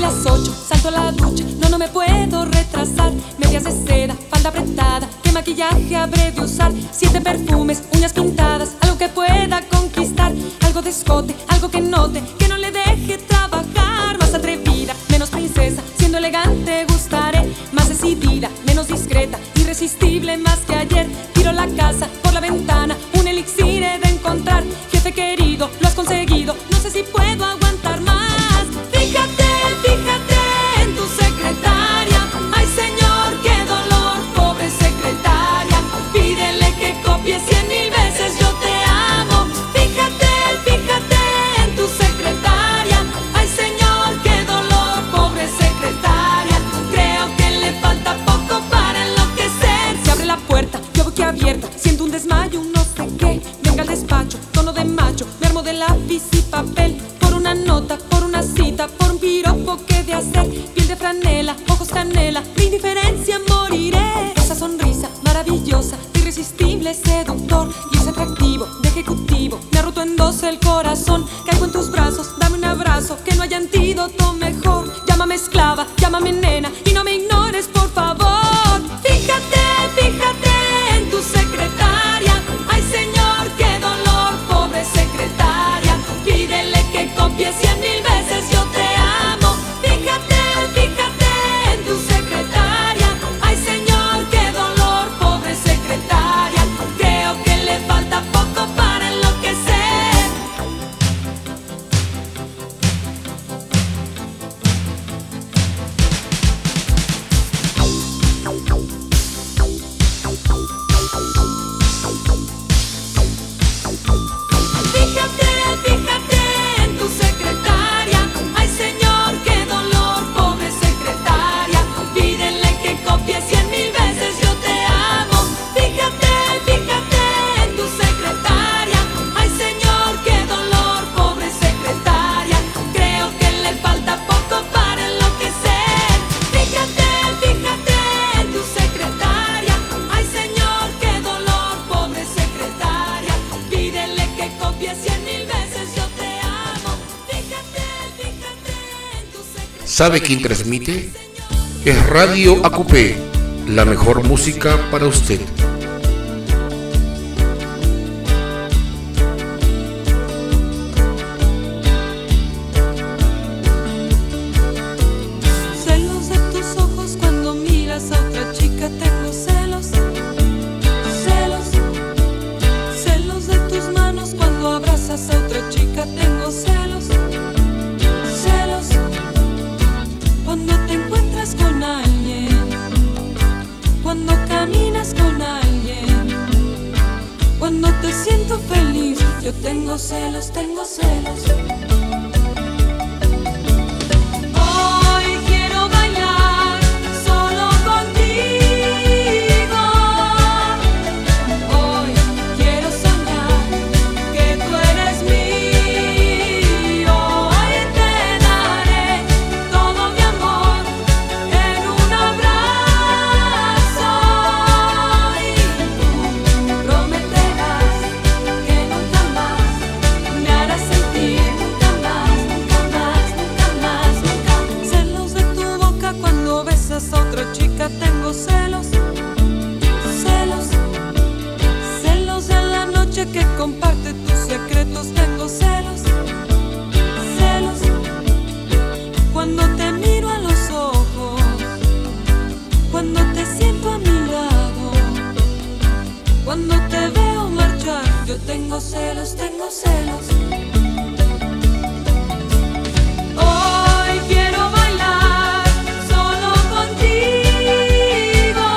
las 8, salto a la ducha, no me puedo retrasar. Medias de seda, falda apretada, ¿qué maquillaje habré de usar? 7 perfumes, uñas pintadas, algo que pueda conquistar. Algo de escote, algo que note, que no le deje trabajar. Más atrevida, menos princesa, siendo elegante gustaré. Más decidida, menos discreta, irresistible más que ayer. Tiro la casa por la ventana, un elixir he de encontrar. Jefe querido, lo has conseguido, no sé si puedo aguantar más. Fíjate, fíjate en tu secretaria. Ay señor, qué dolor, pobre secretaria. Pídele que copie 100,000 veces yo te amo. Fíjate, fíjate en tu secretaria. Ay señor, qué dolor, pobre secretaria. Creo que le falta poco para enloquecer. Se abre la puerta, yo boquiabierta, siento un desmayo, un no sé qué. Venga al despacho, tono de macho, me armo de lápiz y papel. Por una nota, por una cita, por un piropo que de hacer. Piel de franela, ojos canela, de indiferencia moriré. Esa sonrisa maravillosa, irresistible, seductor. Y ese atractivo de ejecutivo, me ha roto en dos el corazón. Caigo en tus brazos, dame un abrazo, que no haya antídoto mejor. Llámame esclava, llámame nena, y no me ignores por favor. Fíjate, fíjate en tu secretaria. Ay señor, qué dolor, pobre secretaria. Pídele que copie 100,000 veces yo te amo. Fíjate, fíjate en tu secretaria. Ay señor, qué dolor, pobre secretaria. Creo que le falta poco para enloquecer. Fíjate, fíjate en tu secretaria. Ay señor, qué dolor, pobre secretaria. Pídele que copie 100,000 veces yo te amo. Fíjate, fíjate en tu secretaria. Ay señor, qué dolor, pobre secretaria. Creo que le falta poco para enloquecer. Fíjate, fíjate en tu secretaria. Ay señor, qué dolor, pobre secretaria. Pídele que copie 100,000 veces yo te amo. Fíjate, fíjate en tu secretaria. ¿Sabe quién transmite? Es Radio ACUPE, la mejor música para usted. Celos de tus ojos cuando miras a otra chica, tengo celos. Celos, celos de tus manos cuando abrazas a otra chica, tengo celos. Celos, cuando te encuentras con alguien, cuando caminas con alguien, cuando te siento feliz, yo tengo celos, tengo celos. Hoy quiero bailar solo contigo. Hoy quiero soñar que tú eres mío. Hoy te daré todo mi amor en un abrazo. Y tú prometerás que nunca más me harás sentir, nunca más, nunca más, nunca más, nunca. Celos de tu boca cuando besas a otra chica, tengo celos. Celos, celos de la noche que comparte tus secretos, tengo celos. Celos, cuando te miro a los ojos, cuando te siento a mi lado, cuando te veo marchar, yo tengo celos, tengo celos. Hoy quiero bailar solo contigo.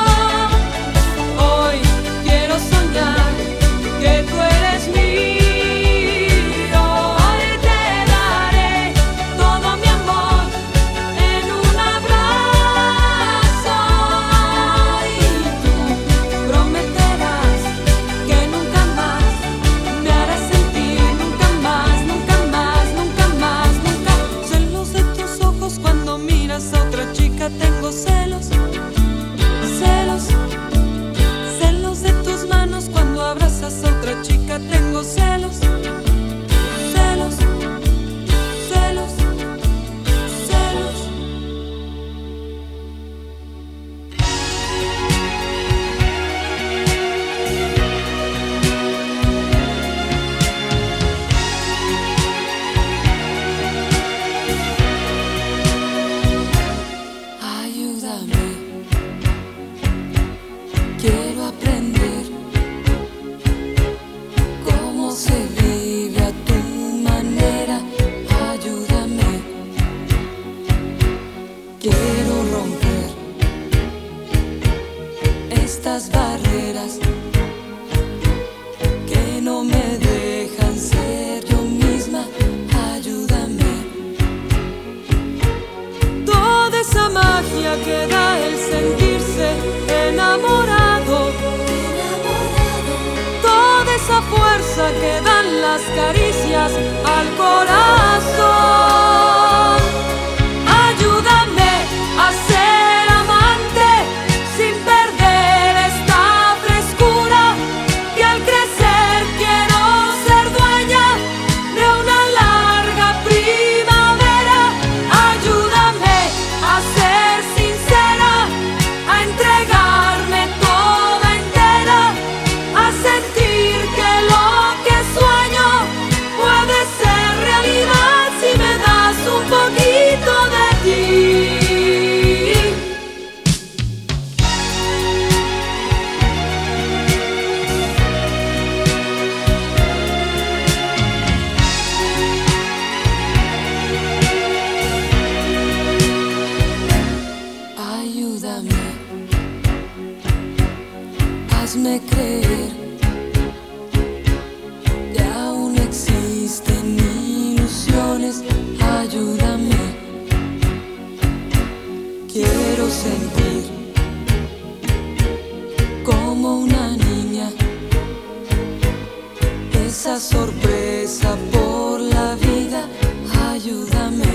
Hoy quiero soñar que tú eres mío. Hoy te daré todo mi amor en un abrazo. Y tú prometerás que nunca más me harás sentir, nunca más, nunca más, nunca más, nunca. Celos de tus ojos cuando miras a otra chica, tengo celos. Celos, celos de tus manos cuando abrazas a otra chica, tengo celos. Celos, celos, celos. Quiero romper estas barreras que no me dejan ser yo misma. Ayúdame. Toda esa magia que da el sentirse enamorado, toda esa fuerza que dan las caricias al corazón. Ayúdame a ser amante sin perder esta frescura, que al crecer quiero ser dueña de una larga primavera. Ayúdame a ser sincera, a entregarme toda entera, a sentir que lo que sueño puede ser realidad si me das un poquito de ti. Ayúdame, hazme creer que aún existen ilusiones. Ayúdame, quiero sentir como una niña esa sorpresa por la vida. Ayúdame.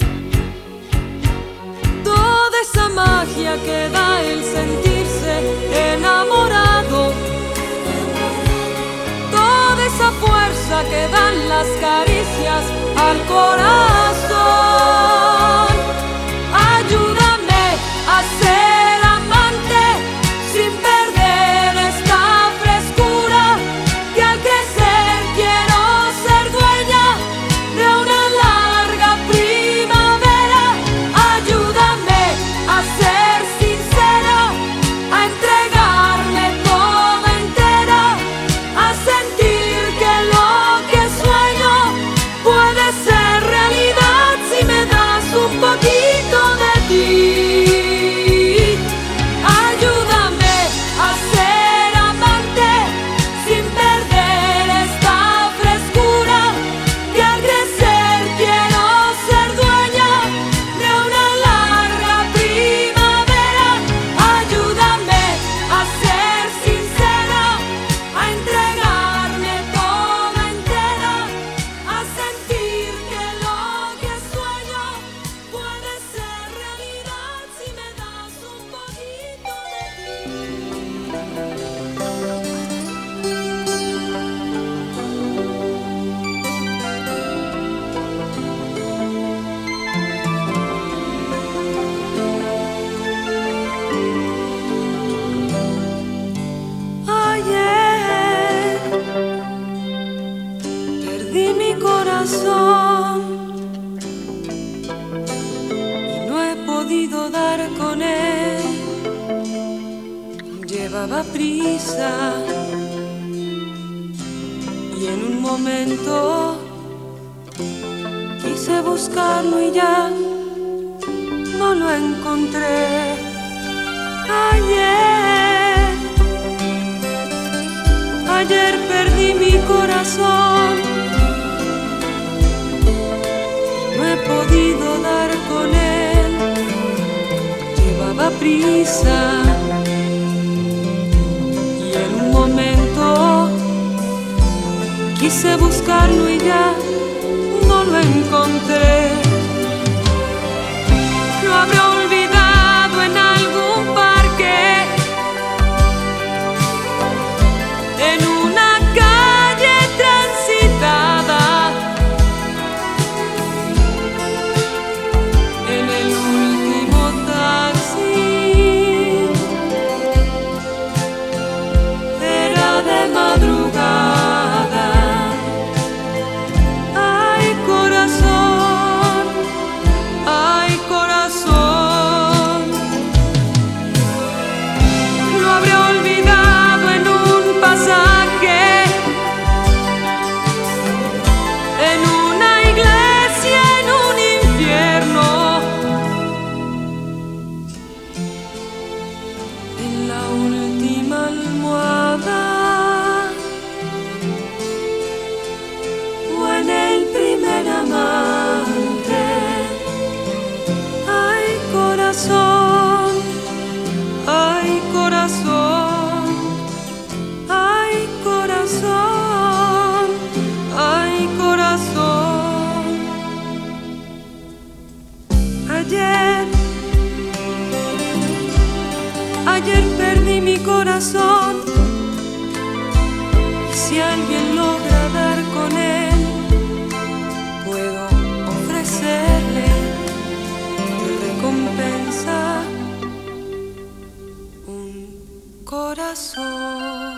Toda esa magia que da el sentirse enamorado, toda esa fuerza que dan las caricias al corazón. Ayúdame a ser amante sin perder esta frescura, que al crecer quiero ser dueña de una larga primavera. Ayúdame a ser sincera, a entregarme toda entera, a sentir que lo que sueño puede ser realidad si me das un poquito de ti. Ayúdame a ser amante sin perder esta frescura, que al crecer quiero ser dueña de una larga primavera. Ayúdame a ser sincera, a entregarme toda entera, a sentir que lo que sueño puede ser realidad si me das un poquito de ti. Ayer perdí mi corazón y no he podido dar con él. Llevaba prisa y en un momento quise buscarlo y ya no lo encontré. Ayer perdí mi corazón, no he podido dar con él. Llevaba prisa y en un momento quise buscarlo y ya no lo encontré. Lo habré olvidado en algún parque, en una calle transitada, en el último taxi. Era de madrugada ayer. Ayer perdí mi corazón, y si alguien logra dar con él, puedo ofrecerle de recompensa un corazón.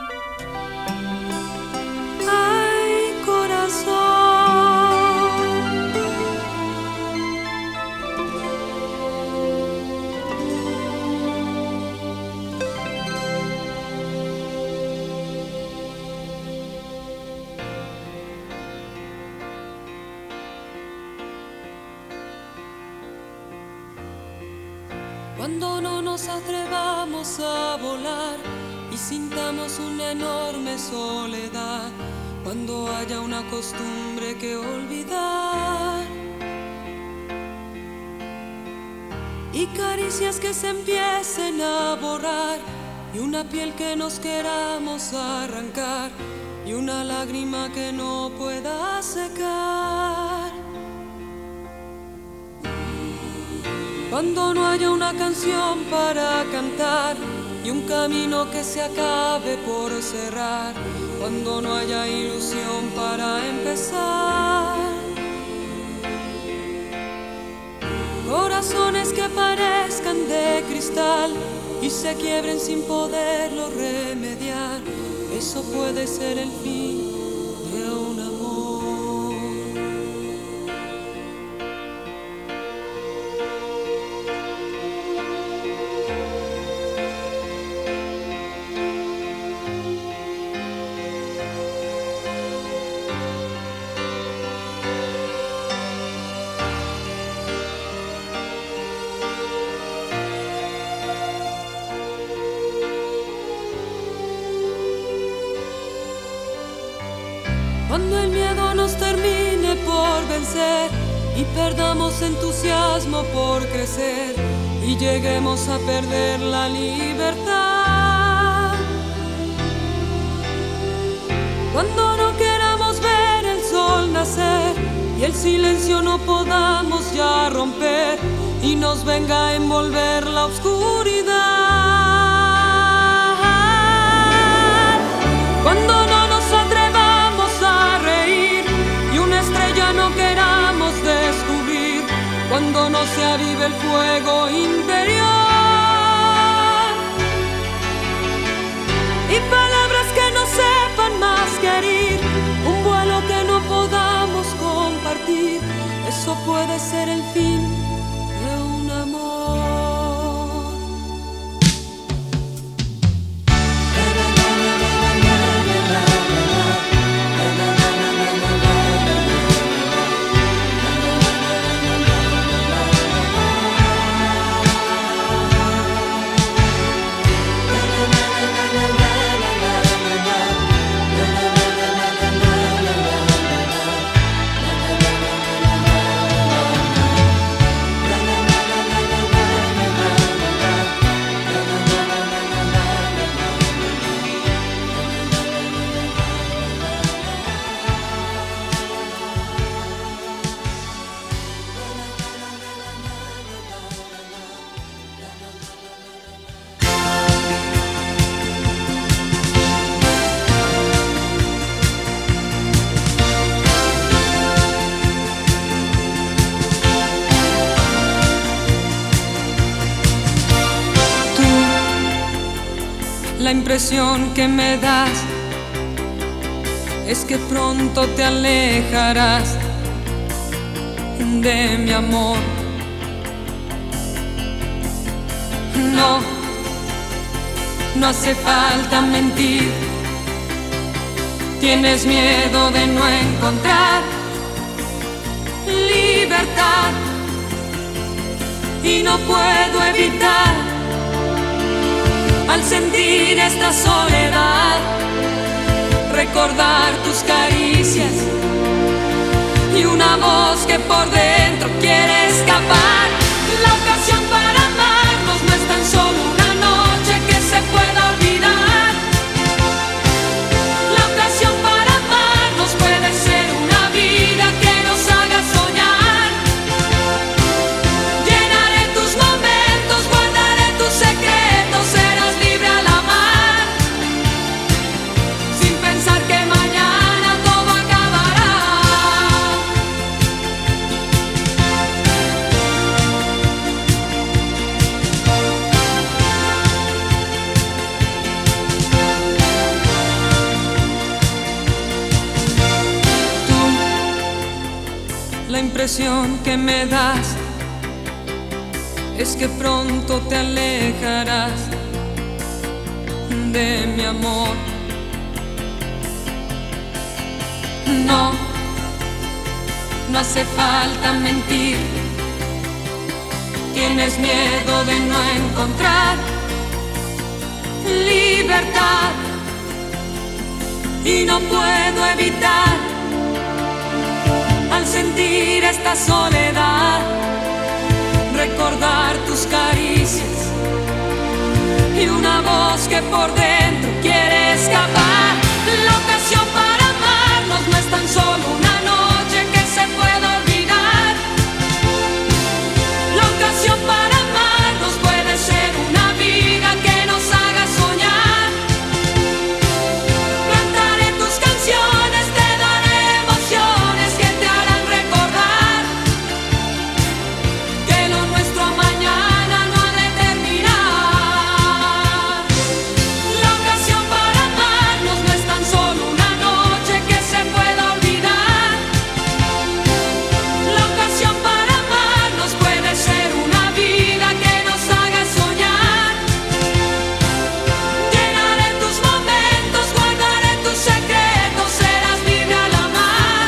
Ay, corazón. Cuando no nos atrevamos a volar y sintamos una enorme soledad, cuando haya una costumbre que olvidar y caricias que se empiecen a borrar y una piel que nos queramos arrancar y una lágrima que no pueda secar. Cuando no haya una canción para cantar y un camino que se acabe por cerrar, cuando no haya ilusión para empezar, corazones que parezcan de cristal y se quiebren sin poderlo remediar, eso puede ser el fin de un amor. Cuando el miedo nos termine por vencer y perdamos entusiasmo por crecer y lleguemos a perder la libertad. Cuando no queramos ver el sol nacer y el silencio no podamos ya romper y nos venga a envolver la oscuridad. Cuando no nos atrevamos a reír y una estrella no queramos descubrir, cuando no se avive el fuego interior y palabras que no sepan más que herir, un vuelo que no podamos compartir, eso puede ser el fin de un amor. La impresión que me das es que pronto te alejarás de mi amor. No, no hace falta mentir. Tienes miedo de no encontrar libertad y no puedo evitar, al sentir esta soledad, recordar tus caricias y una voz que por dentro quiere escapar. La ocasión para amarnos no es tan solo una noche que se pueda olvidar. La ocasión para amarnos puede ser una vida que nos haga soñar. impresión que me das es que pronto te alejarás de mi amor. No, no hace falta mentir. Tienes miedo de no encontrar libertad y no puedo evitar, al sentir esta soledad, recordar tus caricias y una voz que por dentro quiere escapar. La ocasión para amarnos no es tan solo una noche que se pueda olvidar. La ocasión para amarnos puede ser una vida que nos haga soñar. Cantaré tus canciones, te daré emociones que te harán recordar que lo nuestro mañana no ha de terminar. La ocasión para amarnos no es tan solo una noche que se pueda olvidar. La ocasión para amarnos puede ser una vida que nos haga soñar. Llenaré tus momentos, guardaré tus secretos, serás libre al amar,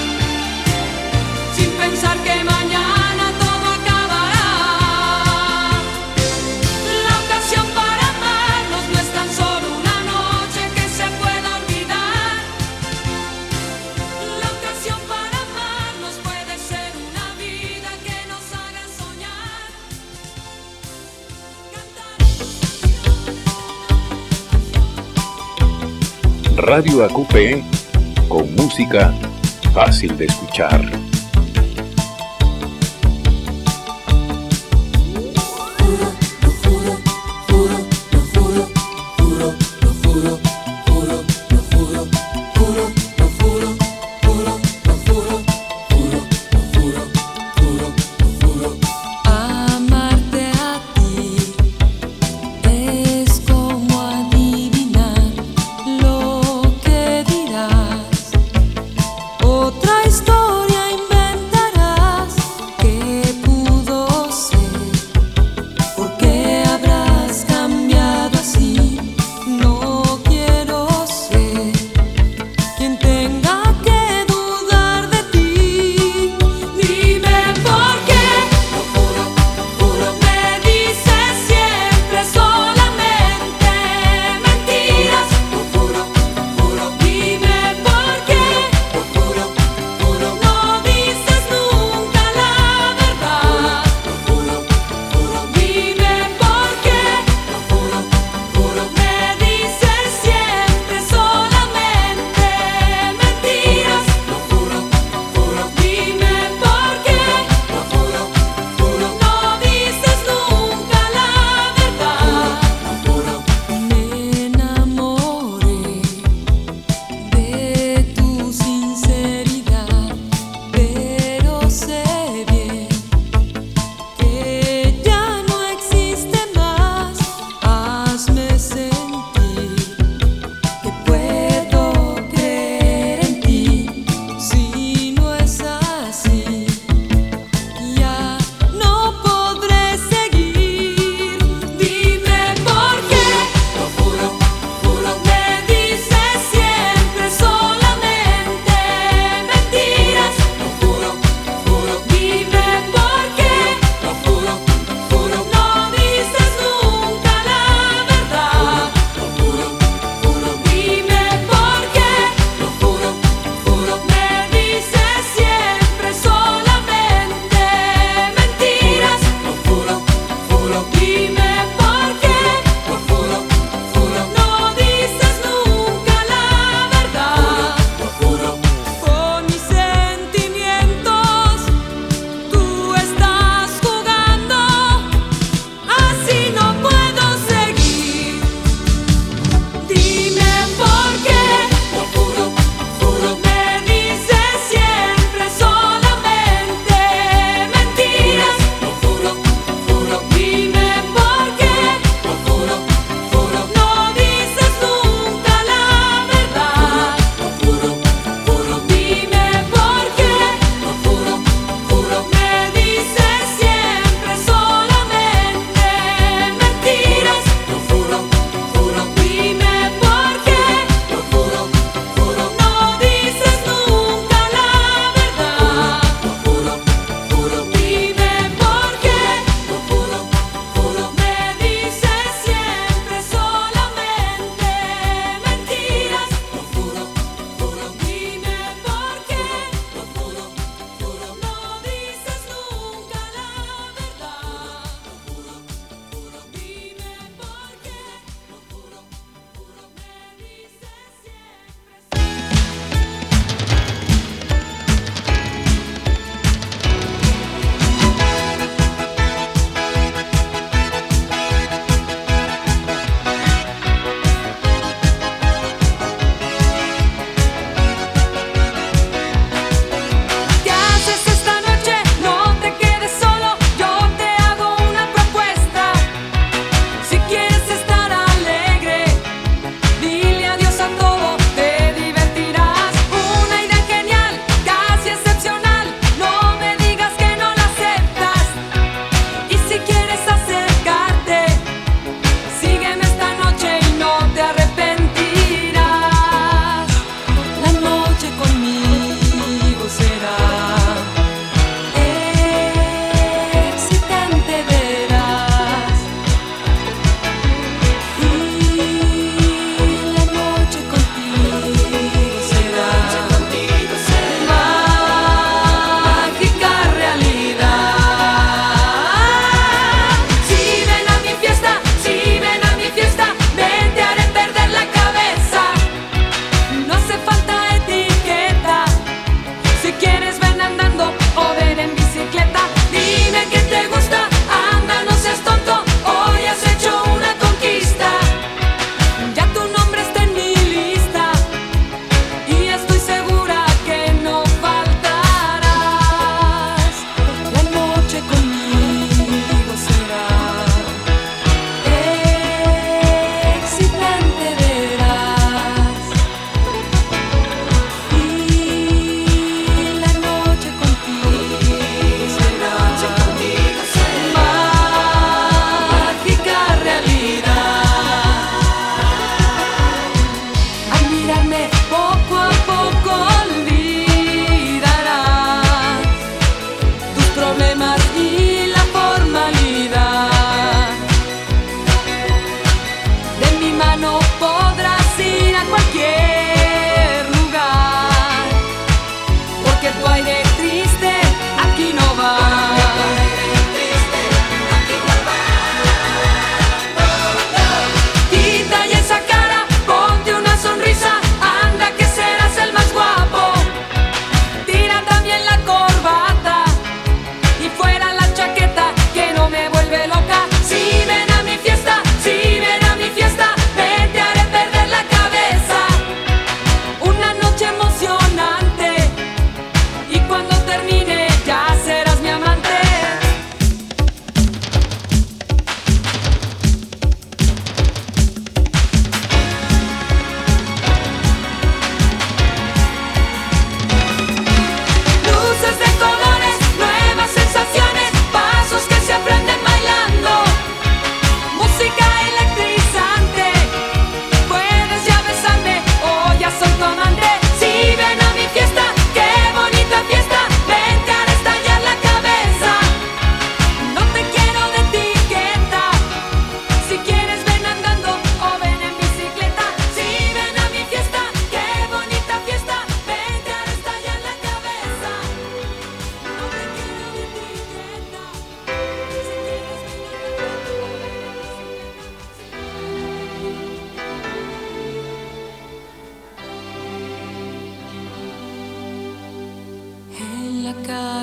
sin pensar que mañana todo acabará. La ocasión para amarnos no es tan solo una noche que se pueda olvidar. La ocasión para amarnos puede ser una vida que nos haga soñar. Radio AQP, con música fácil de escuchar. Amarte a ti es como adivinar lo que dirás. Otra historia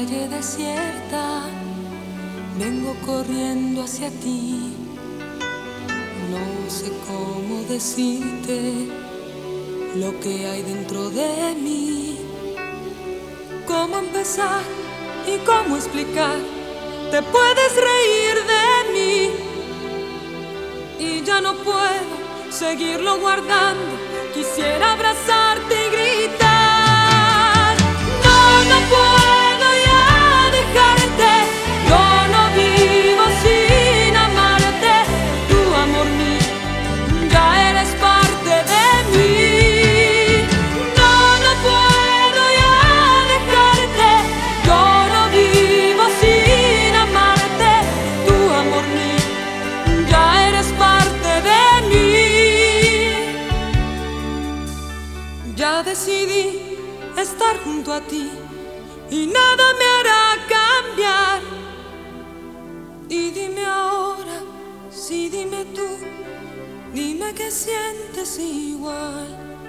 calle desierta, vengo corriendo hacia ti. No sé cómo decirte lo que hay dentro de mí. Cómo empezar y cómo explicar. Te puedes reír de mí y ya no puedo seguirlo guardando. Quisiera abrazarte y gritar. No, no puedo ya dejarte. Yo no vivo sin amarte. Tu amor mío, ya eres parte de mí. No, no puedo ya dejarte. Yo no vivo sin amarte. Tu amor mío, ya eres parte de mí. Ya decidí estar junto a ti y nada me hará cambiar. Y dime ahora, sí, dime tú, dime que sientes igual.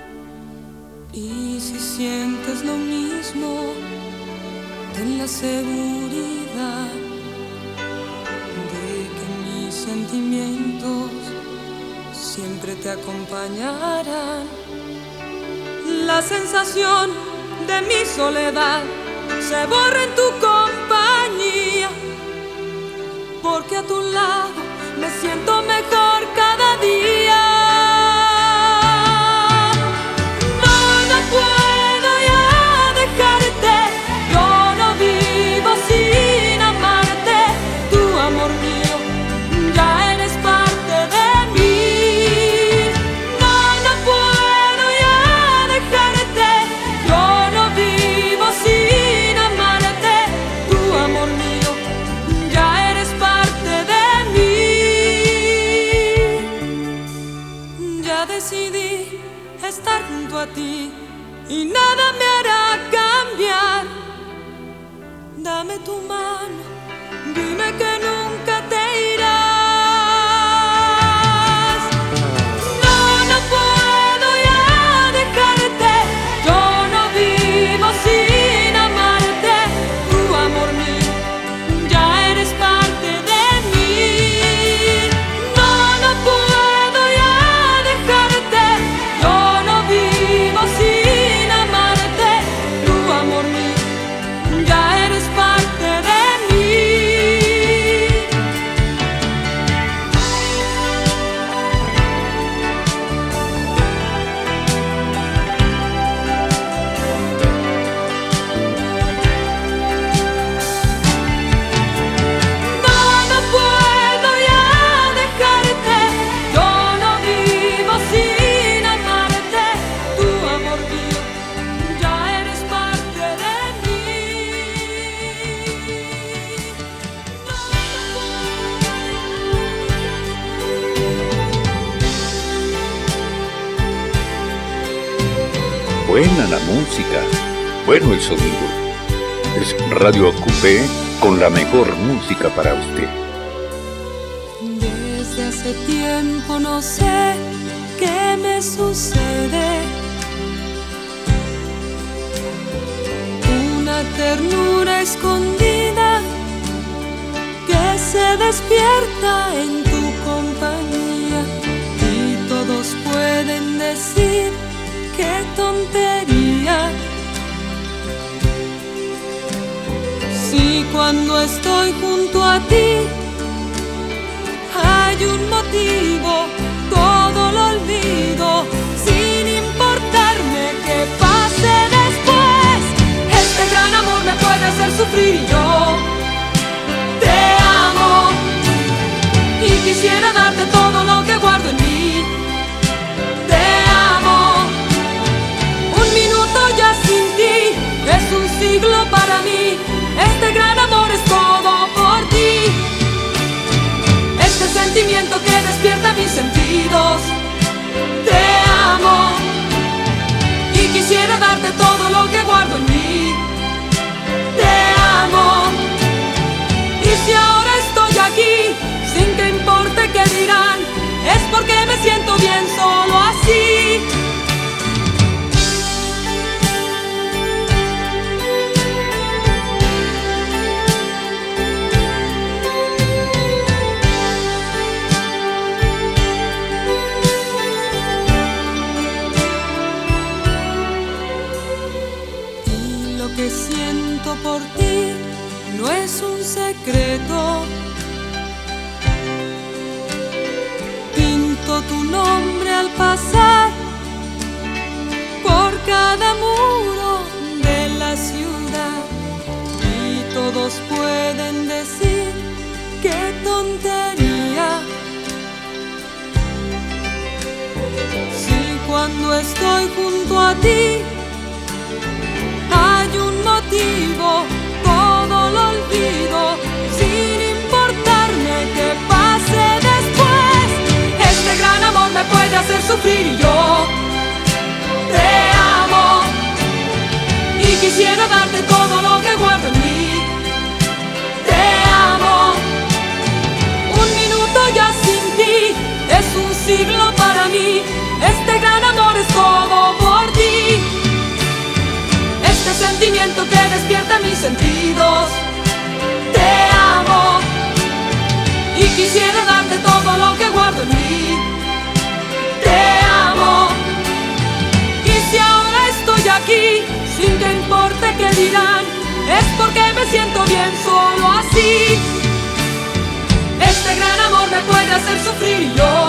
Y si sientes lo mismo, ten la seguridad de que mis sentimientos siempre te acompañarán. La sensación de mi soledad se borra en tu compañía, porque a tu lado me siento mejor cada día. No, no puedo ya dejarte. Yo no vivo sin amarte. Tu amor mío, ya eres parte de mí. No, no puedo ya dejarte. Yo no vivo sin amarte. Tu amor mío, ya eres parte de mí. Ya decidí estar junto a ti y nada me hará cambiar. Dame tu mano, dime que nunca te irás. No, no puedo ya dejarte. Yo no vivo sin amarte. Tu amor mío, ya eres parte de mí. No, no puedo ya dejarte. Yo no vivo sin amarte. Tu amor mío, ya eres parte de mí. No, no puedo ya dejarte. Yo no vivo sin amarte. Tu amor mío, ya eres parte de mí. Buena la música, bueno el sonido. Es Radio Acupé con la mejor música para usted. Desde hace tiempo no sé qué me sucede. Una ternura escondida que se despierta en tu compañía. Y todos pueden decir qué tontería. Si cuando estoy junto a ti hay un motivo, todo lo olvido, sin importarme qué pase después. Este gran amor me puede hacer sufrir y yo te amo. Y quisiera darte todo lo que guardo en mí. Te amo. Un minuto ya sin ti es un siglo para mí. Este gran amor es todo por ti. Este sentimiento que despierta mis sentidos. Te amo. Y quisiera darte todo lo que guardo en mí. Te amo. Y si ahora estoy aquí, sin que importe qué dirán, es porque me siento bien solo así. tontería si cuando estoy junto a ti hay un motivo, todo lo olvido sin importarme qué pase después. Este gran amor me puede hacer sufrir y yo te amo y quisiera darte todo lo que guardo en mí. Te amo. Un minuto ya sin ti es un siglo para mí. Este gran amor es todo por ti. Este sentimiento que despierta mis sentidos. Te amo y quisiera darte todo lo que guardo en mí. Te amo. Y si ahora estoy aquí, sin que importe qué dirán, es porque me siento bien solo así. Este gran amor me puede hacer sufrir y yo